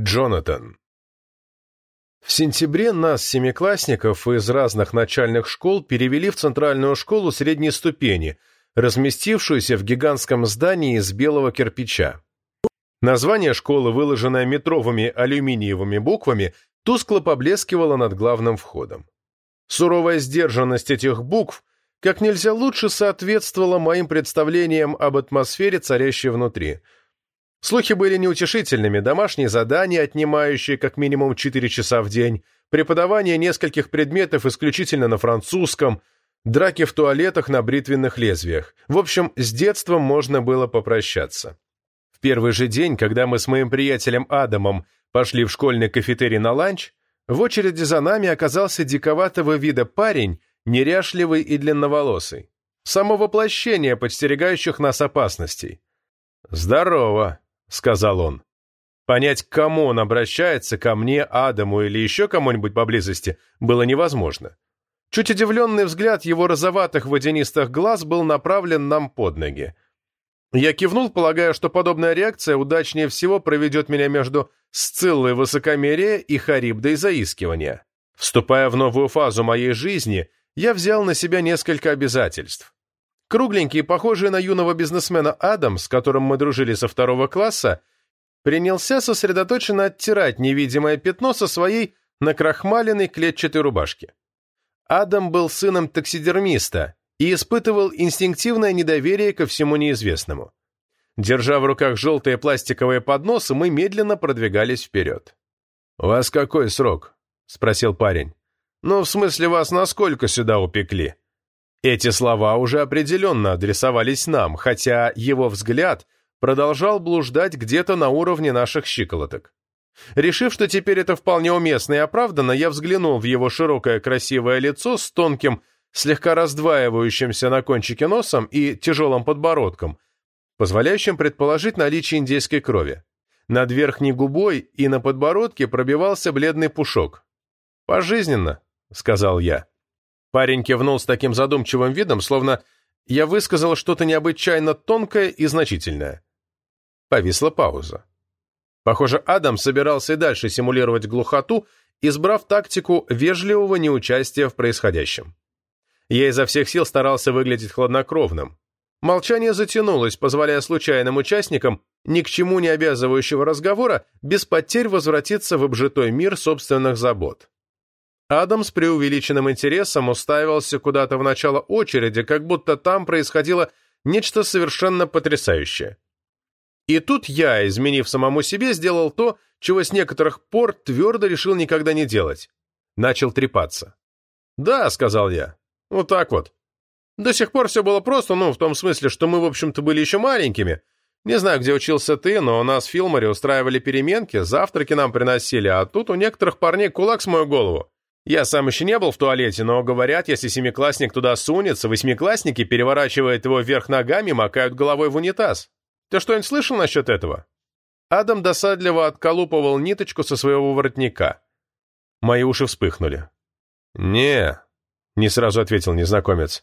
Джонатан. В сентябре нас, семиклассников из разных начальных школ, перевели в центральную школу средней ступени, разместившуюся в гигантском здании из белого кирпича. Название школы, выложенное метровыми алюминиевыми буквами, тускло поблескивало над главным входом. Суровая сдержанность этих букв как нельзя лучше соответствовала моим представлениям об атмосфере, царящей внутри. Слухи были неутешительными: домашние задания, отнимающие как минимум 4 часа в день, преподавание нескольких предметов исключительно на французском, драки в туалетах на бритвенных лезвиях. В общем, с детством можно было попрощаться. В первый же день, когда мы с моим приятелем Адамом пошли в школьный кафетерий на ланч, в очереди за нами оказался диковатого вида парень, неряшливый и длинноволосый. Само воплощение подстерегающих нас опасностей. «Здорово», — сказал он. Понять, к кому он обращается, ко мне, Адаму или еще кому-нибудь поблизости, было невозможно. Чуть удивленный взгляд его розоватых водянистых глаз был направлен нам под ноги. Я кивнул, полагая, что подобная реакция удачнее всего проведет меня между Сциллой высокомерия и Харибдой заискивания. Вступая в новую фазу моей жизни, я взял на себя несколько обязательств. Кругленький, похожий на юного бизнесмена Адам, с которым мы дружили со 2 класса, принялся сосредоточенно оттирать невидимое пятно со своей накрахмаленной клетчатой рубашки. Адам был сыном таксидермиста и испытывал инстинктивное недоверие ко всему неизвестному. Держа в руках желтые пластиковые подносы, мы медленно продвигались вперед. «У вас какой срок?» — спросил парень. «Ну, в смысле, вас насколько сюда упекли?» Эти слова уже определенно адресовались нам, хотя его взгляд продолжал блуждать где-то на уровне наших щиколоток. Решив, что теперь это вполне уместно и оправданно, я взглянул в его широкое красивое лицо с тонким, слегка раздваивающимся на кончике носом и тяжелым подбородком, позволяющим предположить наличие индейской крови. Над верхней губой и на подбородке пробивался бледный пушок. «Пожизненно», — сказал я. Парень кивнул с таким задумчивым видом, словно я высказал что-то необычайно тонкое и значительное. Повисла пауза. Похоже, Адам собирался и дальше симулировать глухоту, избрав тактику вежливого неучастия в происходящем. Я изо всех сил старался выглядеть хладнокровным. Молчание затянулось, позволяя случайным участникам ни к чему не обязывающего разговора без потерь возвратиться в обжитой мир собственных забот. Адам с преувеличенным интересом уставился куда-то в начало очереди, как будто там происходило нечто совершенно потрясающее. И тут я, изменив самому себе, сделал то, чего с некоторых пор твердо решил никогда не делать. Начал трепаться. «Да», — сказал я, — «вот так вот. До сих пор все было просто, в том смысле, что мы, в общем-то, были еще маленькими. Не знаю, где учился ты, но у нас в Филморе устраивали переменки, завтраки нам приносили, а тут у некоторых парней кулак с мою голову. Я сам еще не был в туалете, но, говорят, если семиклассник туда сунется, восьмиклассники, переворачивают его вверх ногами, макают головой в унитаз. Ты что-нибудь слышал насчет этого?» Адам досадливо отколупывал ниточку со своего воротника. Мои уши вспыхнули. «Не», — не сразу ответил незнакомец.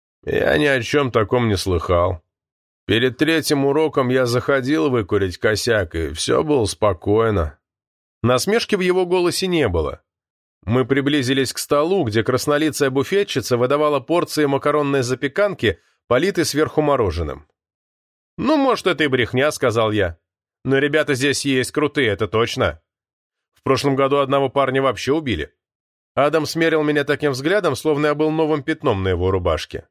«Я ни о чем таком не слыхал. Перед 3-м уроком я заходил выкурить косяк, и все было спокойно». Насмешки в его голосе не было. Мы приблизились к столу, где краснолицая буфетчица выдавала порции макаронной запеканки, политой сверху мороженым. «Ну, может, это и брехня», — сказал я. «Но ребята здесь есть крутые, это точно. В прошлом году одного парня вообще убили». Адам смерил меня таким взглядом, словно я был новым пятном на его рубашке.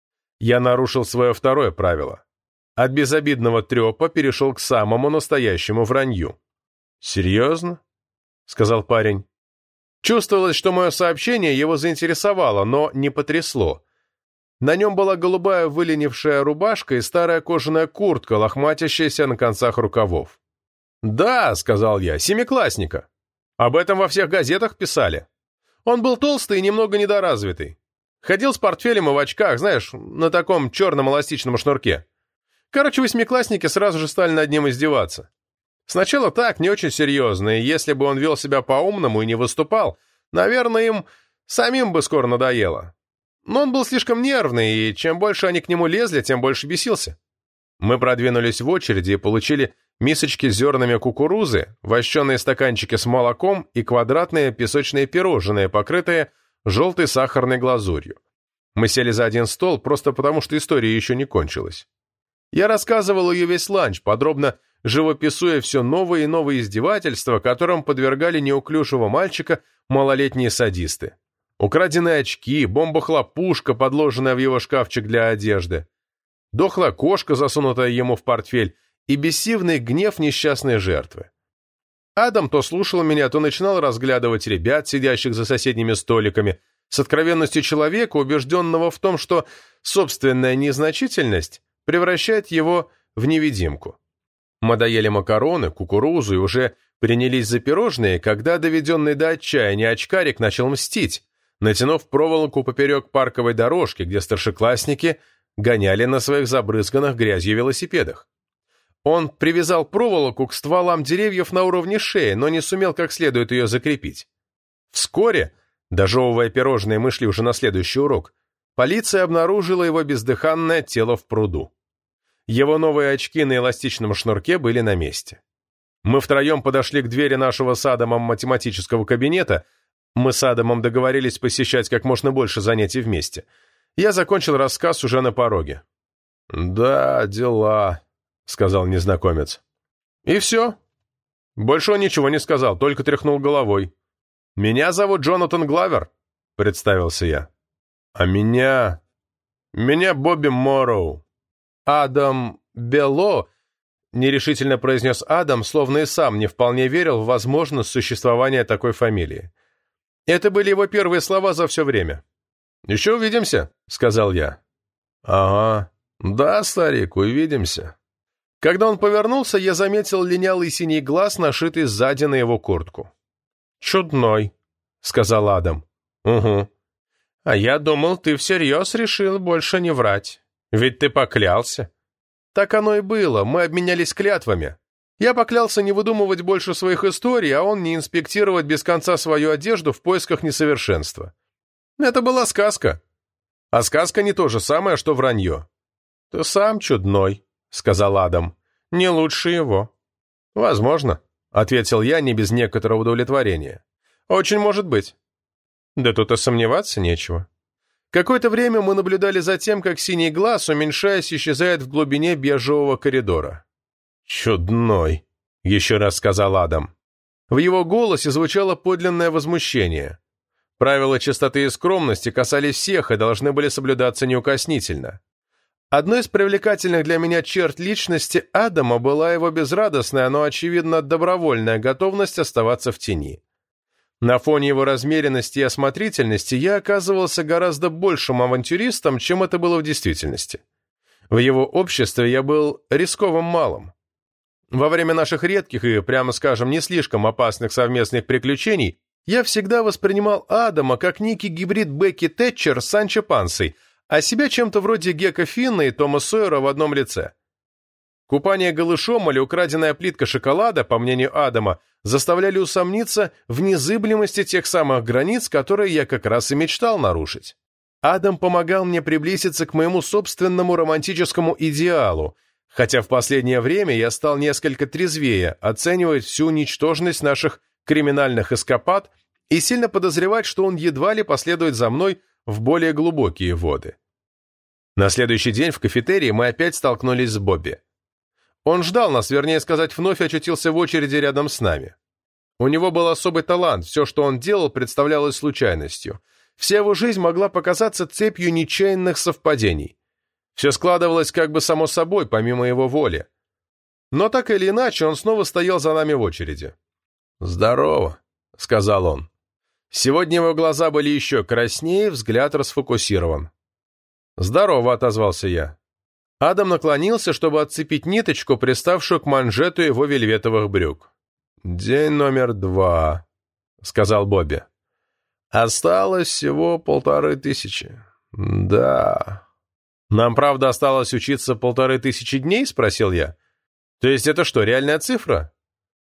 Я нарушил свое второе правило. От безобидного трепа перешел к самому настоящему вранью. «Серьезно?» — сказал парень. Чувствовалось, что мое сообщение его заинтересовало, но не потрясло. На нем была голубая выленившая рубашка и старая кожаная куртка, лохматящаяся на концах рукавов. «Да», — сказал я, — «семиклассника. Об этом во всех газетах писали. Он был толстый и немного недоразвитый. Ходил с портфелем и в очках, знаешь, на таком черном эластичном шнурке. Короче, восьмиклассники сразу же стали над ним издеваться. Сначала так, не очень серьезно, и если бы он вел себя по-умному и не выступал, наверное, им самим бы скоро надоело. Но он был слишком нервный, и чем больше они к нему лезли, тем больше бесился. Мы продвинулись в очереди и получили мисочки с зернами кукурузы, вощеные стаканчики с молоком и квадратные песочные пирожные, покрытые желтой сахарной глазурью. Мы сели за один стол просто потому, что история еще не кончилась. Я рассказывал ее весь ланч, подробно живописуя все новые и новые издевательства, которым подвергали неуклюжего мальчика малолетние садисты. Украденные очки, бомба-хлопушка, подложенная в его шкафчик для одежды, дохлая кошка, засунутая ему в портфель, и бессивный гнев несчастной жертвы. Адам то слушал меня, то начинал разглядывать ребят, сидящих за соседними столиками, с откровенностью человека, убежденного в том, что собственная незначительность превращает его в невидимку. Мы доели макароны, кукурузу и уже принялись за пирожные, когда, доведенный до отчаяния очкарик, начал мстить, натянув проволоку поперек парковой дорожки, где старшеклассники гоняли на своих забрызганных грязью велосипедах. Он привязал проволоку к стволам деревьев на уровне шеи, но не сумел как следует ее закрепить. Вскоре, дожевывая пирожные, мы шли уже на следующий урок, полиция обнаружила его бездыханное тело в пруду. Его новые очки на эластичном шнурке были на месте. Мы втроем подошли к двери нашего с Адамом математического кабинета. Мы с Адамом договорились посещать как можно больше занятий вместе. Я закончил рассказ уже на пороге. «Да, дела», — сказал незнакомец. «И все. Больше он ничего не сказал, только тряхнул головой. «Меня зовут Джонатан Главер», — представился я. «А меня Бобби Морроу». «Адам Белло», — нерешительно произнес Адам, словно и сам не вполне верил в возможность существования такой фамилии. Это были его первые слова за все время. «Еще увидимся», — сказал я. «Ага, да, старик, увидимся». Когда он повернулся, я заметил линялый синий глаз, нашитый сзади на его куртку. «Чудной», — сказал Адам. «Угу. А я думал, ты всерьез решил больше не врать. Ведь ты поклялся». «Так оно и было, мы обменялись клятвами. Я поклялся не выдумывать больше своих историй, а он не инспектировать без конца свою одежду в поисках несовершенства. Это была сказка. А сказка не то же самое, что вранье». «Ты сам чудной», — сказал Адам. «Не лучше его». «Возможно», — ответил я не без некоторого удовлетворения. «Очень может быть». «Да тут и сомневаться нечего». Какое-то время мы наблюдали за тем, как синий глаз, уменьшаясь, исчезает в глубине бежевого коридора. «Чудной», — еще раз сказал Адам. В его голосе звучало подлинное возмущение. Правила чистоты и скромности касались всех и должны были соблюдаться неукоснительно. Одной из привлекательных для меня черт личности Адама была его безрадостная, но, очевидно, добровольная готовность оставаться в тени. На фоне его размеренности и осмотрительности я оказывался гораздо большим авантюристом, чем это было в действительности. В его обществе я был рисковым малым. Во время наших редких и, прямо скажем, не слишком опасных совместных приключений я всегда воспринимал Адама как некий гибрид Бекки Тэтчер с Санчо Пансой, а себя чем-то вроде Гека Финна и Тома Сойера в одном лице. Купание голышом или украденная плитка шоколада, по мнению Адама, заставляли усомниться в незыблемости тех самых границ, которые я как раз и мечтал нарушить. Адам помогал мне приблизиться к моему собственному романтическому идеалу, хотя в последнее время я стал несколько трезвее оценивать всю ничтожность наших криминальных эскапад и сильно подозревать, что он едва ли последует за мной в более глубокие воды. На следующий день в кафетерии мы опять столкнулись с Бобби. Он ждал нас, вернее сказать, вновь очутился в очереди рядом с нами. У него был особый талант, все, что он делал, представлялось случайностью. Вся его жизнь могла показаться цепью нечаянных совпадений. Все складывалось как бы само собой, помимо его воли. Но так или иначе, он снова стоял за нами в очереди. «Здорово», — сказал он. Сегодня его глаза были еще краснее, взгляд расфокусирован. «Здорово», — отозвался я. Адам наклонился, чтобы отцепить ниточку, приставшую к манжету его вельветовых брюк. «День номер 2», — сказал Бобби. «Осталось всего 1500. Да». «Нам, правда, осталось учиться 1500 дней?» — спросил я. «То есть это что, реальная цифра?»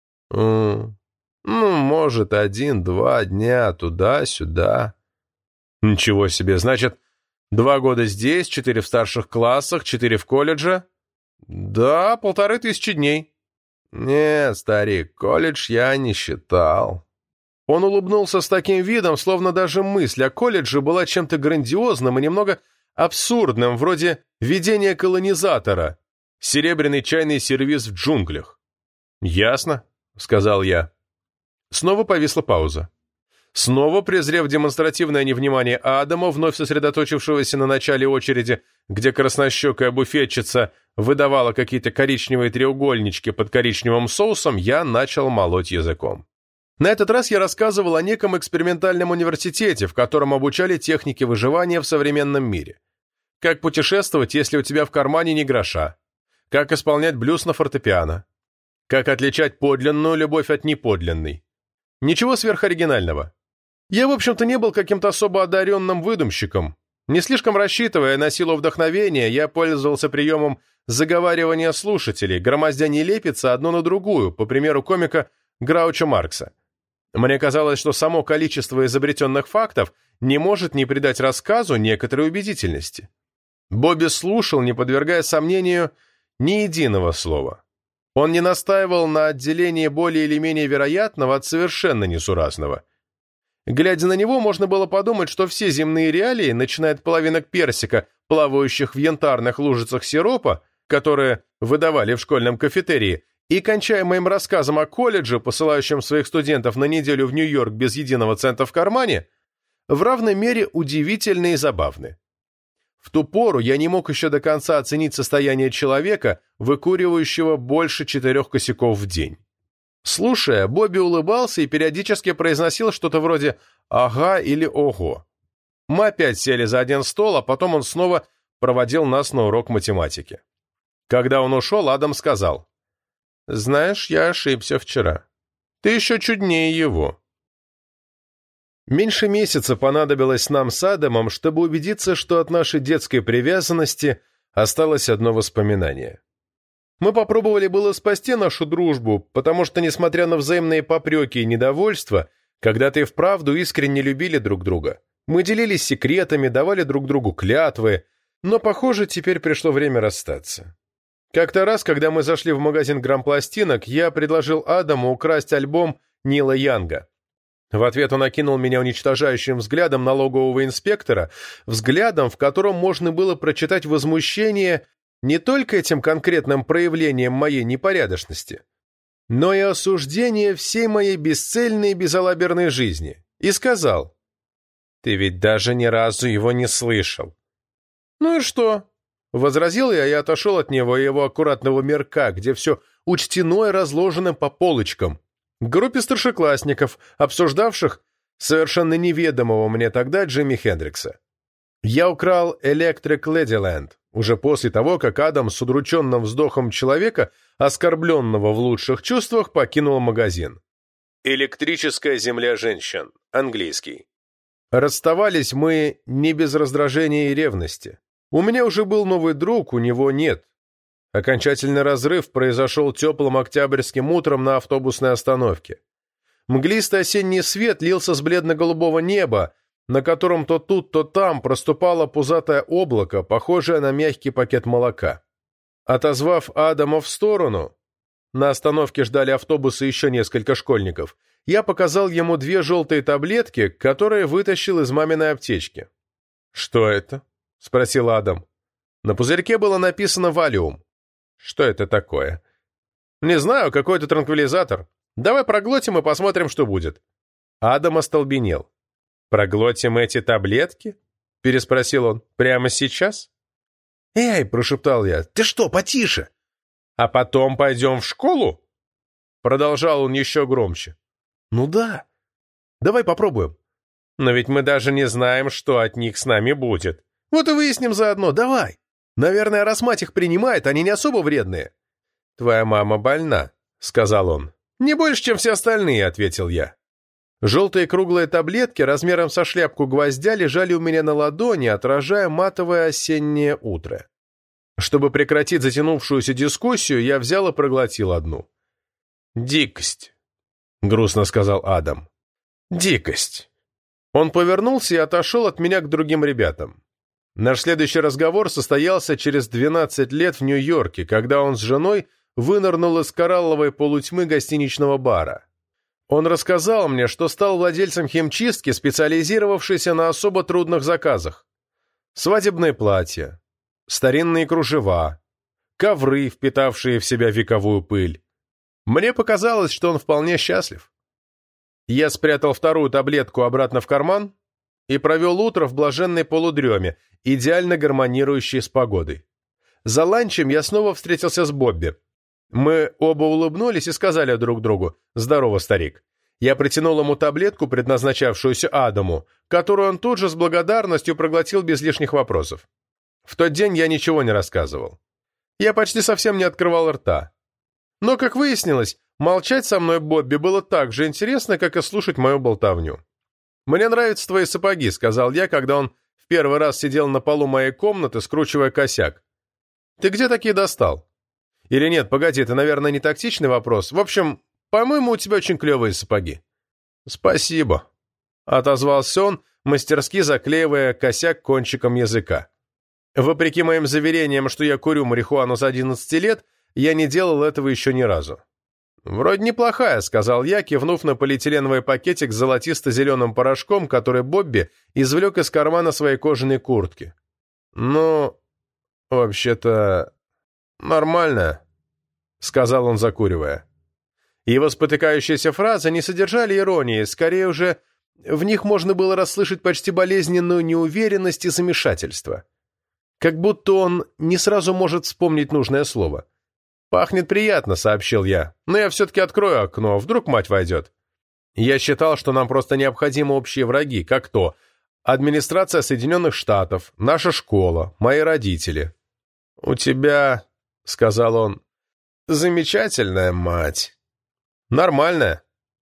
«Ну, может, 1-2 дня туда-сюда». «Ничего себе, значит, 2 года здесь, 4 в старших классах, 4 в колледже?» «Да, 1500 дней». «Нет, старик, колледж я не считал». Он улыбнулся с таким видом, словно даже мысль о колледже была чем-то грандиозным и немного абсурдным, вроде видения колонизатора, серебряный чайный сервиз в джунглях. «Ясно», — сказал я. Снова повисла пауза. Снова, презрев демонстративное невнимание Адама, вновь сосредоточившегося на начале очереди, где краснощекая буфетчица выдавала какие-то коричневые треугольнички под коричневым соусом, я начал молоть языком. На этот раз я рассказывал о неком экспериментальном университете, в котором обучали технике выживания в современном мире. Как путешествовать, если у тебя в кармане ни гроша? Как исполнять блюз на фортепиано? Как отличать подлинную любовь от неподлинной? Ничего сверхоригинального. Я, в общем-то, не был каким-то особо одаренным выдумщиком. Не слишком рассчитывая на силу вдохновения, я пользовался приемом заговаривания слушателей, громоздя нелепицы одну на другую, по примеру комика Граучо Маркса. Мне казалось, что само количество изобретенных фактов не может не придать рассказу некоторой убедительности. Бобби слушал, не подвергая сомнению ни единого слова. Он не настаивал на отделении более или менее вероятного от совершенно несуразного. Глядя на него, можно было подумать, что все земные реалии, начиная от половинок персика, плавающих в янтарных лужицах сиропа, которые выдавали в школьном кафетерии, и кончая моим рассказом о колледже, посылающем своих студентов на неделю в Нью-Йорк без единого цента в кармане, в равной мере удивительны и забавны. В ту пору я не мог еще до конца оценить состояние человека, выкуривающего больше 4 косяков в день. Слушая, Бобби улыбался и периодически произносил что-то вроде «ага» или «ого». Мы опять сели за один стол, а потом он снова проводил нас на урок математики. Когда он ушел, Адам сказал: «Знаешь, я ошибся вчера. Ты еще чуднее его». Меньше месяца понадобилось нам с Адамом, чтобы убедиться, что от нашей детской привязанности осталось одно воспоминание. Мы попробовали было спасти нашу дружбу, потому что, несмотря на взаимные попреки и недовольства, когда-то и вправду искренне любили друг друга. Мы делились секретами, давали друг другу клятвы, но, похоже, теперь пришло время расстаться. Как-то раз, когда мы зашли в магазин грампластинок, я предложил Адаму украсть альбом Нила Янга. В ответ он окинул меня уничтожающим взглядом налогового инспектора, взглядом, в котором можно было прочитать возмущение не только этим конкретным проявлением моей непорядочности, но и осуждение всей моей бесцельной и безалаберной жизни, и сказал: «Ты ведь даже ни разу его не слышал». «Ну и что?» — возразил я и отошел от него и его аккуратного мирка, где все учтено и разложено по полочкам, к группе старшеклассников, обсуждавших совершенно неведомого мне тогда Джимми Хендрикса. Я украл «Electric Ladyland» уже после того, как Адам с удрученным вздохом человека, оскорбленного в лучших чувствах, покинул магазин. «Электрическая земля женщин», английский. Расставались мы не без раздражения и ревности. У меня уже был новый друг, у него нет. Окончательный разрыв произошел теплым октябрьским утром на автобусной остановке. Мглистый осенний свет лился с бледно-голубого неба, на котором то тут, то там проступало пузатое облако, похожее на мягкий пакет молока. Отозвав Адама в сторону, на остановке ждали автобуса еще несколько школьников, я показал ему 2 желтые таблетки, которые вытащил из маминой аптечки. «Что это?» — спросил Адам. На пузырьке было написано «Валиум». «Что это такое?» «Не знаю, какой-то транквилизатор. Давай проглотим и посмотрим, что будет». Адам остолбенел. «Проглотим эти таблетки?» — переспросил он. «Прямо сейчас?» «Эй!» — прошептал я. «Ты что, потише?» «А потом пойдем в школу?» Продолжал он еще громче. «Ну да. Давай попробуем». «Но ведь мы даже не знаем, что от них с нами будет». «Вот и выясним заодно. Давай. Наверное, раз мать их принимает, они не особо вредные». «Твоя мама больна», — сказал он. «Не больше, чем все остальные», — ответил я. Желтые круглые таблетки размером со шляпку гвоздя лежали у меня на ладони, отражая матовое осеннее утро. Чтобы прекратить затянувшуюся дискуссию, я взял и проглотил одну. «Дикость», — грустно сказал Адам. «Дикость». Он повернулся и отошел от меня к другим ребятам. Наш следующий разговор состоялся через 12 лет в Нью-Йорке, когда он с женой вынырнул из коралловой полутьмы гостиничного бара. Он рассказал мне, что стал владельцем химчистки, специализировавшейся на особо трудных заказах. Свадебные платья, старинные кружева, ковры, впитавшие в себя вековую пыль. Мне показалось, что он вполне счастлив. Я спрятал вторую таблетку обратно в карман и провел утро в блаженной полудреме, идеально гармонирующей с погодой. За ланчем я снова встретился с Бобби. Мы оба улыбнулись и сказали друг другу: «Здорово, старик». Я протянул ему таблетку, предназначавшуюся Адаму, которую он тут же с благодарностью проглотил без лишних вопросов. В тот день я ничего не рассказывал. Я почти совсем не открывал рта. Но, как выяснилось, молчать со мной Бобби было так же интересно, как и слушать мою болтовню. «Мне нравятся твои сапоги», — сказал я, когда он в первый раз сидел на полу моей комнаты, скручивая косяк. «Ты где такие достал?» «Или нет, погоди, это, наверное, не тактичный вопрос. В общем, по-моему, у тебя очень клевые сапоги». «Спасибо», — отозвался он, мастерски заклеивая косяк кончиком языка. Вопреки моим заверениям, что я курю марихуану с 11 лет, я не делал этого еще ни разу. «Вроде неплохая», — сказал я, кивнув на полиэтиленовый пакетик с золотисто-зеленым порошком, который Бобби извлек из кармана своей кожаной куртки. «Ну, вообще-то, нормально», — сказал он, закуривая. Его спотыкающиеся фразы не содержали иронии, скорее уже в них можно было расслышать почти болезненную неуверенность и замешательство. Как будто он не сразу может вспомнить нужное слово. «Пахнет приятно», — сообщил я, — «но я все-таки открою окно, вдруг мать войдет». Я считал, что нам просто необходимы общие враги, как то администрация Соединенных Штатов, наша школа, мои родители. «У тебя», — сказал он, — «замечательная мать». «Нормальная».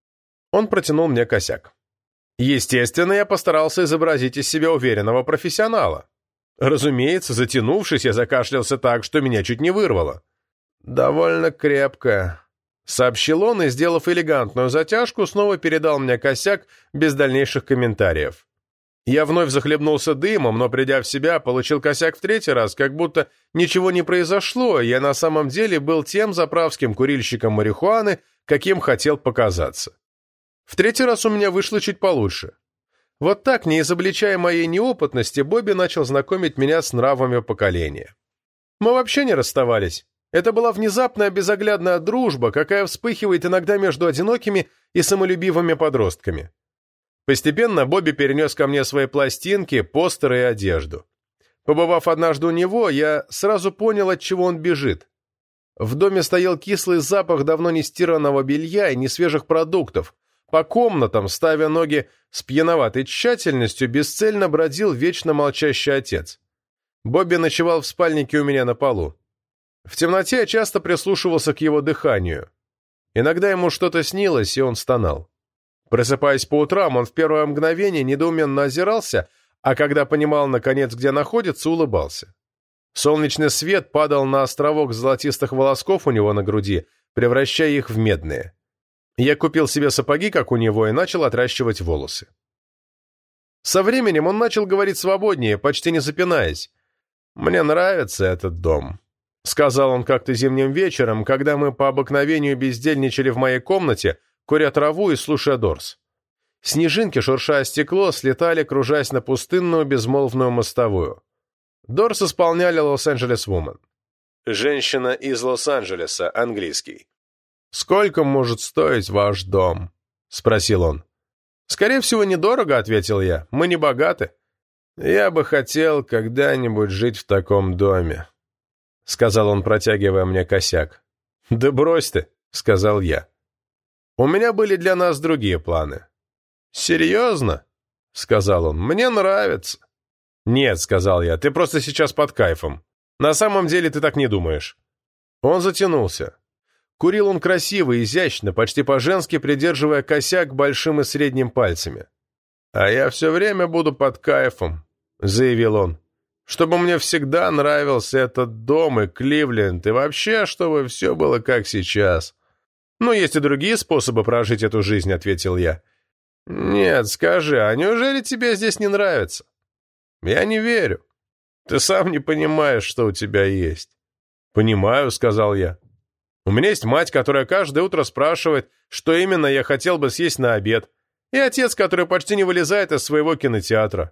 Он протянул мне косяк. Естественно, я постарался изобразить из себя уверенного профессионала. Разумеется, затянувшись, я закашлялся так, что меня чуть не вырвало. «Довольно крепко», — сообщил он и, сделав элегантную затяжку, снова передал мне косяк без дальнейших комментариев. Я вновь захлебнулся дымом, но, придя в себя, получил косяк в третий раз, как будто ничего не произошло, и я на самом деле был тем заправским курильщиком марихуаны, каким хотел показаться. В третий раз у меня вышло чуть получше. Вот так, не изобличая моей неопытности, Бобби начал знакомить меня с нравами поколения. Мы вообще не расставались. Это была внезапная безоглядная дружба, какая вспыхивает иногда между одинокими и самолюбивыми подростками. Постепенно Бобби перенес ко мне свои пластинки, постеры и одежду. Побывав однажды у него, я сразу понял, от чего он бежит. В доме стоял кислый запах давно не стиранного белья и несвежих продуктов. По комнатам, ставя ноги с пьяноватой тщательностью, бесцельно бродил вечно молчащий отец. Бобби ночевал в спальнике у меня на полу. В темноте я часто прислушивался к его дыханию. Иногда ему что-то снилось, и он стонал. Просыпаясь по утрам, он в первое мгновение недоуменно озирался, а когда понимал, наконец, где находится, улыбался. Солнечный свет падал на островок золотистых волосков у него на груди, превращая их в медные. Я купил себе сапоги, как у него, и начал отращивать волосы. Со временем он начал говорить свободнее, почти не запинаясь. «Мне нравится этот дом», — сказал он как-то зимним вечером, когда мы по обыкновению бездельничали в моей комнате, куря траву и слушая Дорс. Снежинки, шуршая стекло, слетали, кружась на пустынную безмолвную мостовую. Дорс исполняли «Лос-Анджелес Вумен». «Женщина из Лос-Анджелеса», английский. «Сколько может стоить ваш дом?» — спросил он. «Скорее всего, недорого», — ответил я. «Мы не богаты». «Я бы хотел когда-нибудь жить в таком доме», — сказал он, протягивая мне косяк. «Да брось ты», — сказал я. У меня были для нас другие планы. «Серьезно?» — сказал он. «Мне нравится». «Нет», — сказал я, — «ты просто сейчас под кайфом. На самом деле ты так не думаешь». Он затянулся. Курил он красиво, изящно, почти по-женски придерживая косяк большим и средним пальцами. «А я все время буду под кайфом», — заявил он. «Чтобы мне всегда нравился этот дом и Кливленд, и вообще, чтобы все было как сейчас». «Ну, есть и другие способы прожить эту жизнь», — ответил я. «Нет, скажи, а неужели тебе здесь не нравится?» «Я не верю. Ты сам не понимаешь, что у тебя есть». «Понимаю», — сказал я. У меня есть мать, которая каждое утро спрашивает, что именно я хотел бы съесть на обед, и отец, который почти не вылезает из своего кинотеатра».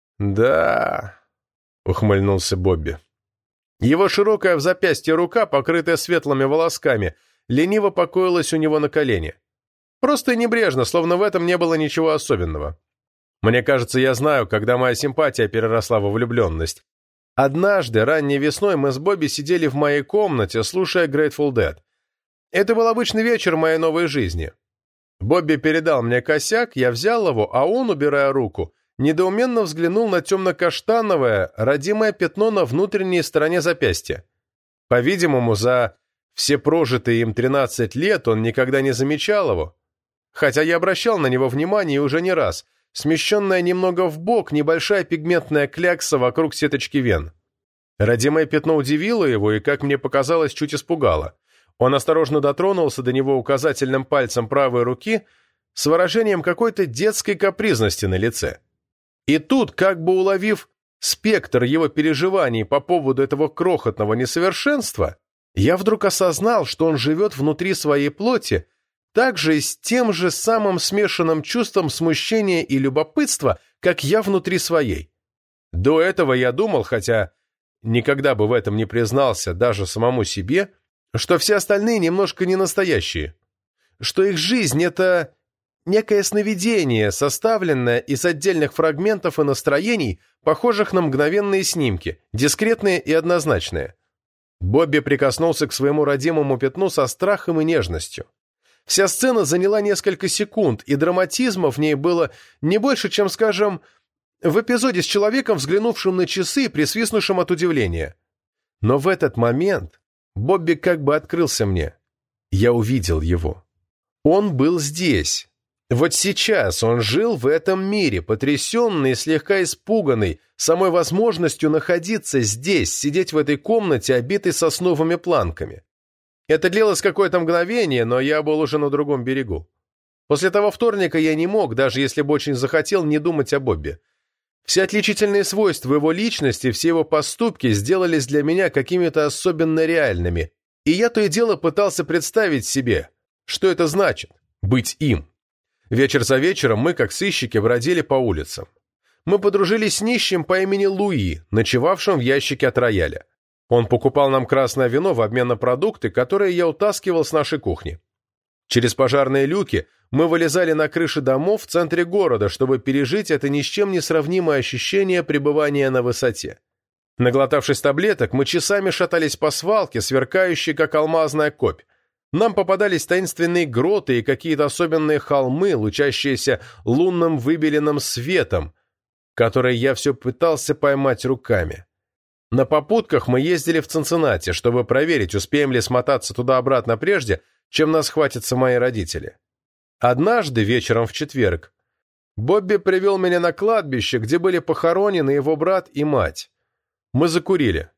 «Да», — ухмыльнулся Бобби. Его широкая в запястье рука, покрытая светлыми волосками, лениво покоилась у него на колене. Просто и небрежно, словно в этом не было ничего особенного. Мне кажется, я знаю, когда моя симпатия переросла во влюбленность. Однажды, ранней весной, мы с Бобби сидели в моей комнате, слушая Grateful Dead. Это был обычный вечер моей новой жизни. Бобби передал мне косяк, я взял его, а он, убирая руку, недоуменно взглянул на темно-каштановое, родимое пятно на внутренней стороне запястья. По-видимому, за все прожитые им 13 лет он никогда не замечал его, хотя я обращал на него внимание уже не раз, смещенная немного вбок небольшая пигментная клякса вокруг сеточки вен. Родимое пятно удивило его и, как мне показалось, чуть испугало. Он осторожно дотронулся до него указательным пальцем правой руки с выражением какой-то детской капризности на лице. И тут, как бы уловив спектр его переживаний по поводу этого крохотного несовершенства, я вдруг осознал, что он живет внутри своей плоти, также и с тем же самым смешанным чувством смущения и любопытства, как я внутри своей. До этого я думал, хотя никогда бы в этом не признался даже самому себе, что все остальные немножко не настоящие, что их жизнь — это некое сновидение, составленное из отдельных фрагментов и настроений, похожих на мгновенные снимки, дискретные и однозначные. Бобби прикоснулся к своему родимому пятну со страхом и нежностью. Вся сцена заняла несколько секунд, и драматизма в ней было не больше, чем, скажем, в эпизоде с человеком, взглянувшим на часы и присвистнувшим от удивления. Но в этот момент Бобби как бы открылся мне. Я увидел его. Он был здесь. Вот сейчас он жил в этом мире, потрясенный и слегка испуганный самой возможностью находиться здесь, сидеть в этой комнате, обитой сосновыми планками. Это длилось какое-то мгновение, но я был уже на другом берегу. После того вторника я не мог, даже если бы очень захотел, не думать о Бобби. Все отличительные свойства его личности, все его поступки сделались для меня какими-то особенно реальными, и я то и дело пытался представить себе, что это значит — быть им. Вечер за вечером мы, как сыщики, бродили по улицам. Мы подружились с нищим по имени Луи, ночевавшим в ящике от рояля. Он покупал нам красное вино в обмен на продукты, которые я утаскивал с нашей кухни. Через пожарные люки мы вылезали на крыши домов в центре города, чтобы пережить это ни с чем не сравнимое ощущение пребывания на высоте. Наглотавшись таблеток, мы часами шатались по свалке, сверкающей, как алмазная копь. Нам попадались таинственные гроты и какие-то особенные холмы, лучащиеся лунным выбеленным светом, которые я все пытался поймать руками. На попутках мы ездили в Цинциннати, чтобы проверить, успеем ли смотаться туда-обратно прежде, чем нас хватятся мои родители. Однажды, вечером в четверг, Бобби привел меня на кладбище, где были похоронены его брат и мать. Мы закурили.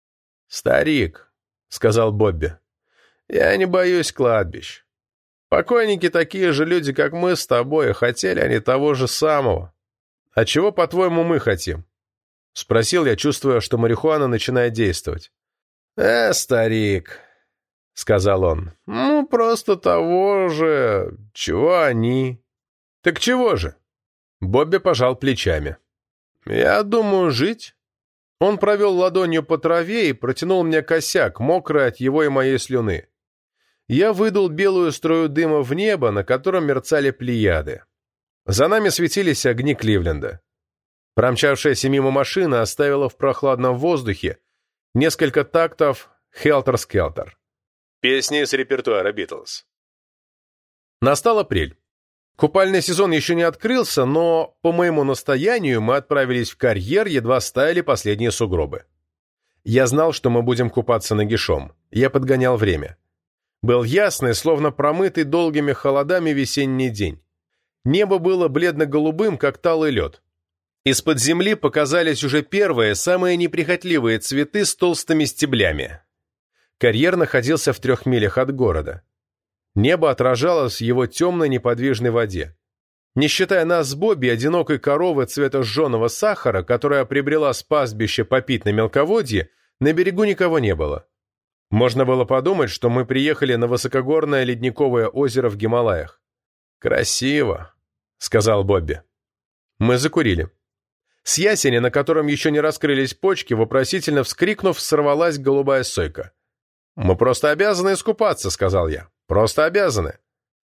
«Старик», — сказал Бобби, — «я не боюсь кладбищ. Покойники такие же люди, как мы с тобой, и хотели они того же самого. А чего, по-твоему, мы хотим?» — спросил я, чувствуя, что марихуана начинает действовать. Старик», — сказал он, — «ну, просто того же, чего они». «Так чего же?» Бобби пожал плечами. «Я думаю, жить». Он провел ладонью по траве и протянул мне косяк, мокрый от его и моей слюны. Я выдул белую струю дыма в небо, на котором мерцали плеяды. За нами светились огни Кливленда. Промчавшаяся мимо машина оставила в прохладном воздухе несколько тактов «Хелтер-скелтер». Песни из репертуара «Битлз». Настал апрель. Купальный сезон еще не открылся, но, по моему настоянию, мы отправились в карьер, едва стаяли последние сугробы. Я знал, что мы будем купаться нагишом. Я подгонял время. Был ясный, словно промытый долгими холодами весенний день. Небо было бледно-голубым, как талый лед. Из-под земли показались уже первые, самые неприхотливые цветы с толстыми стеблями. Карьер находился в 3 милях от города. Небо отражалось в его темной неподвижной воде. Не считая нас с Бобби, одинокой коровы цвета жженого сахара, которая приобрела с пастбища попить на мелководье, на берегу никого не было. Можно было подумать, что мы приехали на высокогорное ледниковое озеро в Гималаях. «Красиво», — сказал Бобби. Мы закурили. С ясеня, на котором еще не раскрылись почки, вопросительно вскрикнув, сорвалась голубая сойка. «Мы просто обязаны искупаться», — сказал я. «Просто обязаны».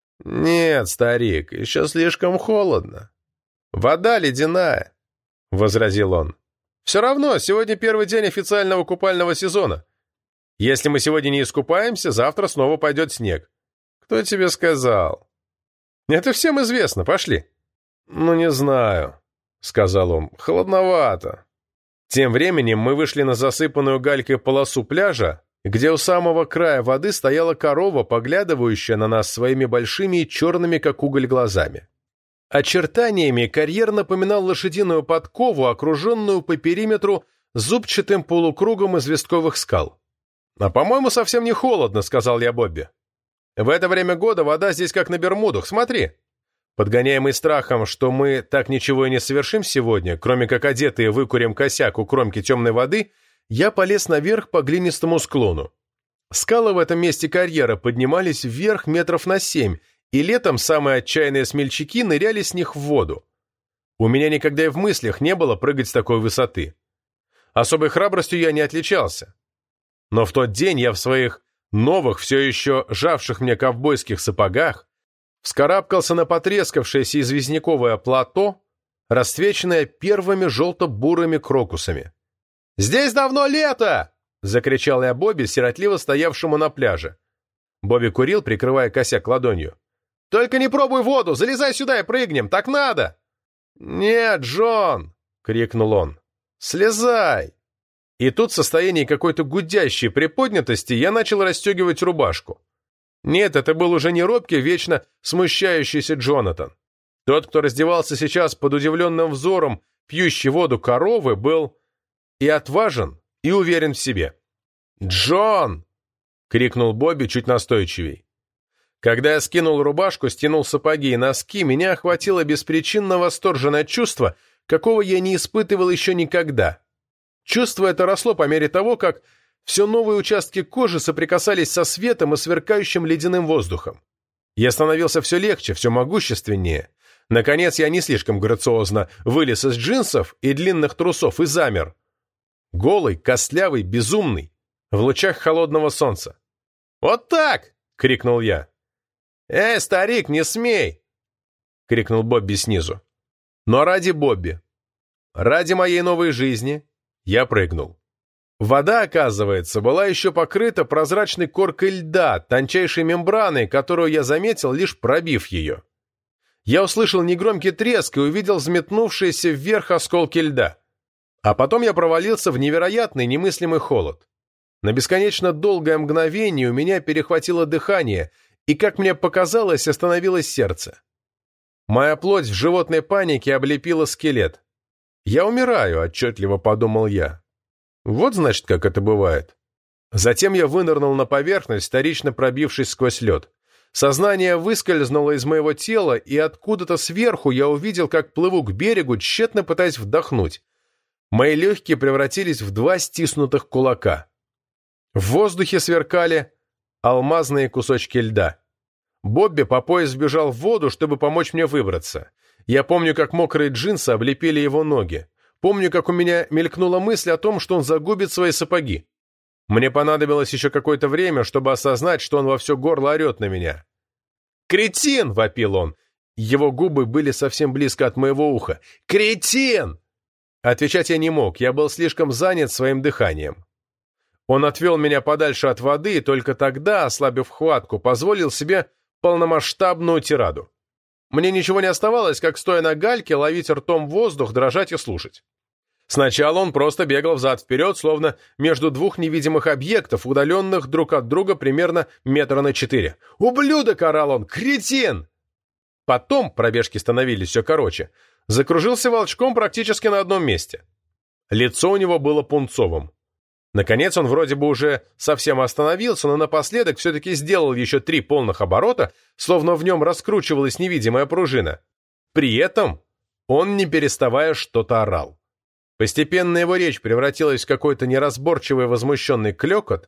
«Нет, старик, еще слишком холодно». «Вода ледяная», — возразил он. «Все равно, сегодня первый день официального купального сезона. Если мы сегодня не искупаемся, завтра снова пойдет снег». «Кто тебе сказал?» «Это всем известно, пошли». «Ну, не знаю», — сказал он, — «холодновато». Тем временем мы вышли на засыпанную галькой полосу пляжа, где у самого края воды стояла корова, поглядывающая на нас своими большими и черными, как уголь, глазами. Очертаниями карьер напоминал лошадиную подкову, окруженную по периметру зубчатым полукругом известковых скал. «А, по-моему, совсем не холодно», — сказал я Бобби. «В это время года вода здесь как на Бермудах, смотри». Подгоняемый страхом, что мы так ничего и не совершим сегодня, кроме как одетые выкурим косяк у кромки темной воды, я полез наверх по глинистому склону. Скалы в этом месте карьера поднимались вверх метров на 7, и летом самые отчаянные смельчаки ныряли с них в воду. У меня никогда и в мыслях не было прыгать с такой высоты. Особой храбростью я не отличался. Но в тот день я в своих новых, все еще жавших мне ковбойских сапогах, вскарабкался на потрескавшееся известняковое плато, расцвеченное первыми желто-бурыми крокусами. «Здесь давно лето!» — закричал я Бобби, сиротливо стоявшему на пляже. Бобби курил, прикрывая косяк ладонью. «Только не пробуй воду! Залезай сюда и прыгнем! Так надо!» «Нет, Джон!» — крикнул он. «Слезай!» И тут в состоянии какой-то гудящей приподнятости я начал расстегивать рубашку. Нет, это был уже не робкий, вечно смущающийся Джонатан. Тот, кто раздевался сейчас под удивленным взором пьющей воду коровы, был и отважен, и уверен в себе. «Джон!» — крикнул Бобби чуть настойчивей. Когда я скинул рубашку, стянул сапоги и носки, меня охватило беспричинно восторженное чувство, какого я не испытывал еще никогда. Чувство это росло по мере того, как все новые участки кожи соприкасались со светом и сверкающим ледяным воздухом. Я становился все легче, все могущественнее. Наконец, я не слишком грациозно вылез из джинсов и длинных трусов и замер. Голый, костлявый, безумный, в лучах холодного солнца. «Вот так!» — крикнул я. «Эй, старик, не смей!» — крикнул Бобби снизу. Но ради Бобби, ради моей новой жизни, я прыгнул. Вода, оказывается, была еще покрыта прозрачной коркой льда, тончайшей мембраной, которую я заметил, лишь пробив ее. Я услышал негромкий треск и увидел взметнувшиеся вверх осколки льда. А потом я провалился в невероятный, немыслимый холод. На бесконечно долгое мгновение у меня перехватило дыхание, и, как мне показалось, остановилось сердце. Моя плоть в животной панике облепила скелет. «Я умираю», — отчетливо подумал я. Вот, значит, как это бывает. Затем я вынырнул на поверхность, вторично пробившись сквозь лед. Сознание выскользнуло из моего тела, и откуда-то сверху я увидел, как плыву к берегу, тщетно пытаясь вдохнуть. Мои легкие превратились в 2 стиснутых кулака. В воздухе сверкали алмазные кусочки льда. Бобби по пояс сбежал в воду, чтобы помочь мне выбраться. Я помню, как мокрые джинсы облепили его ноги. Помню, как у меня мелькнула мысль о том, что он загубит свои сапоги. Мне понадобилось еще какое-то время, чтобы осознать, что он во все горло орет на меня. «Кретин!» — вопил он. Его губы были совсем близко от моего уха. «Кретин!» Отвечать я не мог, я был слишком занят своим дыханием. Он отвел меня подальше от воды и только тогда, ослабив хватку, позволил себе полномасштабную тираду. Мне ничего не оставалось, как, стоя на гальке, ловить ртом воздух, дрожать и слушать. Сначала он просто бегал взад-вперед, словно между 2 невидимых объектов, удаленных друг от друга примерно 4 метра. «Ублюдок!» — орал он. «Кретин!» Потом, пробежки становились все короче, закружился волчком практически на одном месте. Лицо у него было пунцовым. Наконец он вроде бы уже совсем остановился, но напоследок все-таки сделал еще 3 полных оборота, словно в нем раскручивалась невидимая пружина. При этом он, не переставая, что-то орал. Постепенно его речь превратилась в какой-то неразборчивый возмущенный клёкот,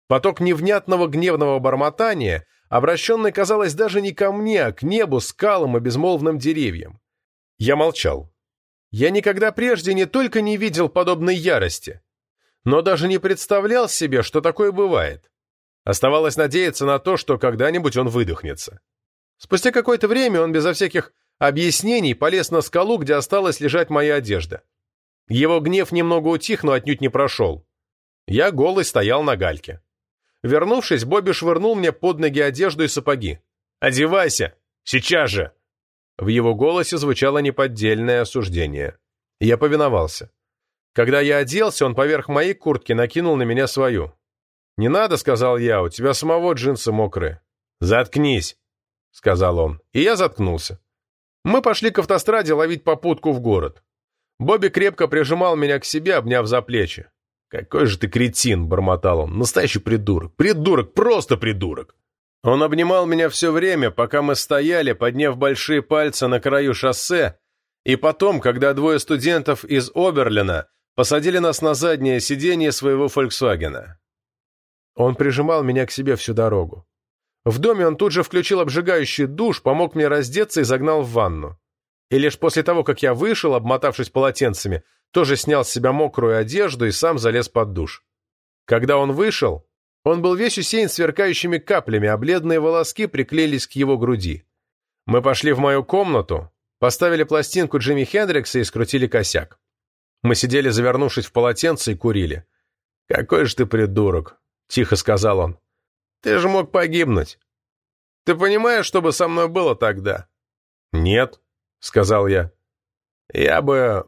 Поток невнятного гневного бормотания, обращенный, казалось, даже не ко мне, а к небу, скалам и безмолвным деревьям. Я молчал. Я никогда прежде не только не видел подобной ярости, но даже не представлял себе, что такое бывает. Оставалось надеяться на то, что когда-нибудь он выдохнется. Спустя какое-то время он безо всяких объяснений полез на скалу, где осталась лежать моя одежда. Его гнев немного утих, но отнюдь не прошел. Я голый стоял на гальке. Вернувшись, Бобби швырнул мне под ноги одежду и сапоги. «Одевайся! Сейчас же!» В его голосе звучало неподдельное осуждение. Я повиновался. Когда я оделся, он поверх моей куртки накинул на меня свою. «Не надо», — сказал я, — «у тебя самого джинсы мокрые». «Заткнись», — сказал он, и я заткнулся. Мы пошли к автостраде ловить попутку в город. Бобби крепко прижимал меня к себе, обняв за плечи. «Какой же ты кретин», — бормотал он, — «настоящий придурок, придурок, просто придурок». Он обнимал меня все время, пока мы стояли, подняв большие пальцы на краю шоссе, и потом, когда двое студентов из Оберлина посадили нас на заднее сиденье своего «Фольксвагена». Он прижимал меня к себе всю дорогу. В доме он тут же включил обжигающий душ, помог мне раздеться и загнал в ванну. И лишь после того, как я вышел, обмотавшись полотенцами, тоже снял с себя мокрую одежду и сам залез под душ. Когда он вышел, он был весь усеян сверкающими каплями, а бледные волоски приклеились к его груди. Мы пошли в мою комнату, поставили пластинку Джимми Хендрикса и скрутили косяк. Мы сидели, завернувшись в полотенце, и курили. «Какой же ты придурок», — тихо сказал он. «Ты же мог погибнуть. Ты понимаешь, что бы со мной было тогда?» «Нет», — сказал я. «Я бы...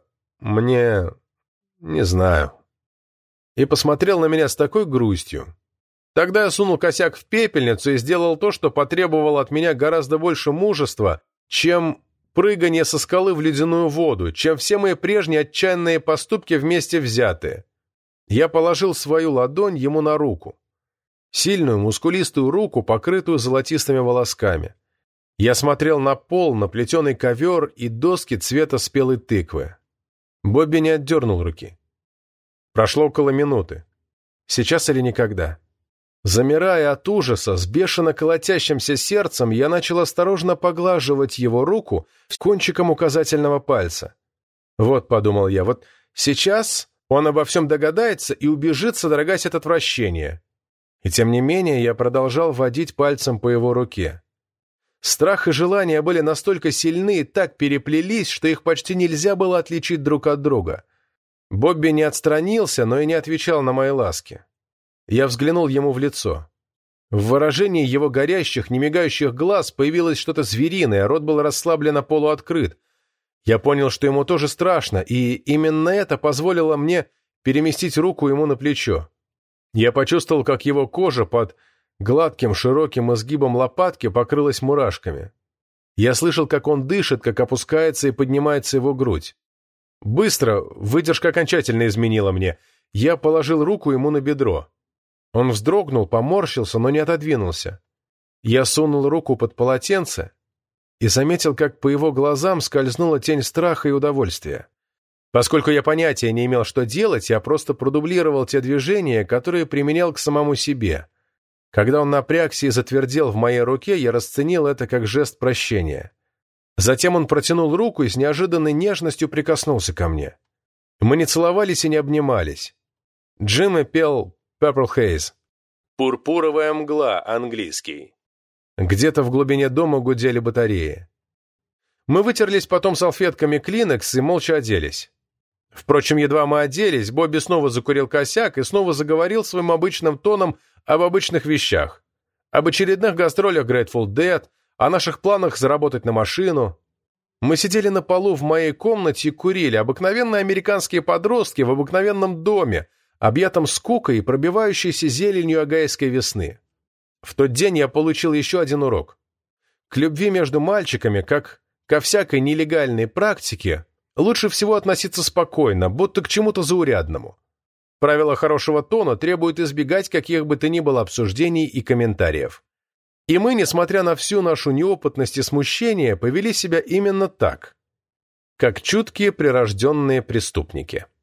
не знаю». И посмотрел на меня с такой грустью. Тогда я сунул косяк в пепельницу и сделал то, что потребовало от меня гораздо больше мужества, чем прыгание со скалы в ледяную воду, чем все мои прежние отчаянные поступки вместе взятые. Я положил свою ладонь ему на руку. Сильную, мускулистую руку, покрытую золотистыми волосками. Я смотрел на пол, на плетеный ковер и доски цвета спелой тыквы. Бобби не отдернул руки. Прошло около минуты. Сейчас или никогда. Замирая от ужаса, с бешено колотящимся сердцем, я начал осторожно поглаживать его руку с кончиком указательного пальца. «Вот», — подумал я, — «вот сейчас он обо всем догадается и убежит, содрогаясь от отвращения». И тем не менее я продолжал водить пальцем по его руке. Страх и желание были настолько сильны и так переплелись, что их почти нельзя было отличить друг от друга. Бобби не отстранился, но и не отвечал на мои ласки. Я взглянул ему в лицо. В выражении его горящих, немигающих глаз появилось что-то звериное, рот был расслабленно полуоткрыт. Я понял, что ему тоже страшно, и именно это позволило мне переместить руку ему на плечо. Я почувствовал, как его кожа под гладким широким изгибом лопатки покрылась мурашками. Я слышал, как он дышит, как опускается и поднимается его грудь. Быстро, выдержка окончательно изменила мне. Я положил руку ему на бедро. Он вздрогнул, поморщился, но не отодвинулся. Я сунул руку под полотенце и заметил, как по его глазам скользнула тень страха и удовольствия. Поскольку я понятия не имел, что делать, я просто продублировал те движения, которые применял к самому себе. Когда он напрягся и затвердел в моей руке, я расценил это как жест прощения. Затем он протянул руку и с неожиданной нежностью прикоснулся ко мне. Мы не целовались и не обнимались. Джимми пел «Purple Haze». «Пурпуровая мгла», английский. Где-то в глубине дома гудели батареи. Мы вытерлись потом салфетками Kleenex и молча оделись. Впрочем, едва мы оделись, Бобби снова закурил косяк и снова заговорил своим обычным тоном об обычных вещах. Об очередных гастролях Grateful Dead, о наших планах заработать на машину. Мы сидели на полу в моей комнате и курили, обыкновенные американские подростки в обыкновенном доме, объятом скукой и пробивающейся зеленью огайской весны. В тот день я получил еще один урок. К любви между мальчиками, как ко всякой нелегальной практике, лучше всего относиться спокойно, будто к чему-то заурядному. Правила хорошего тона требуют избегать каких бы то ни было обсуждений и комментариев. И мы, несмотря на всю нашу неопытность и смущение, повели себя именно так, как чуткие прирожденные преступники.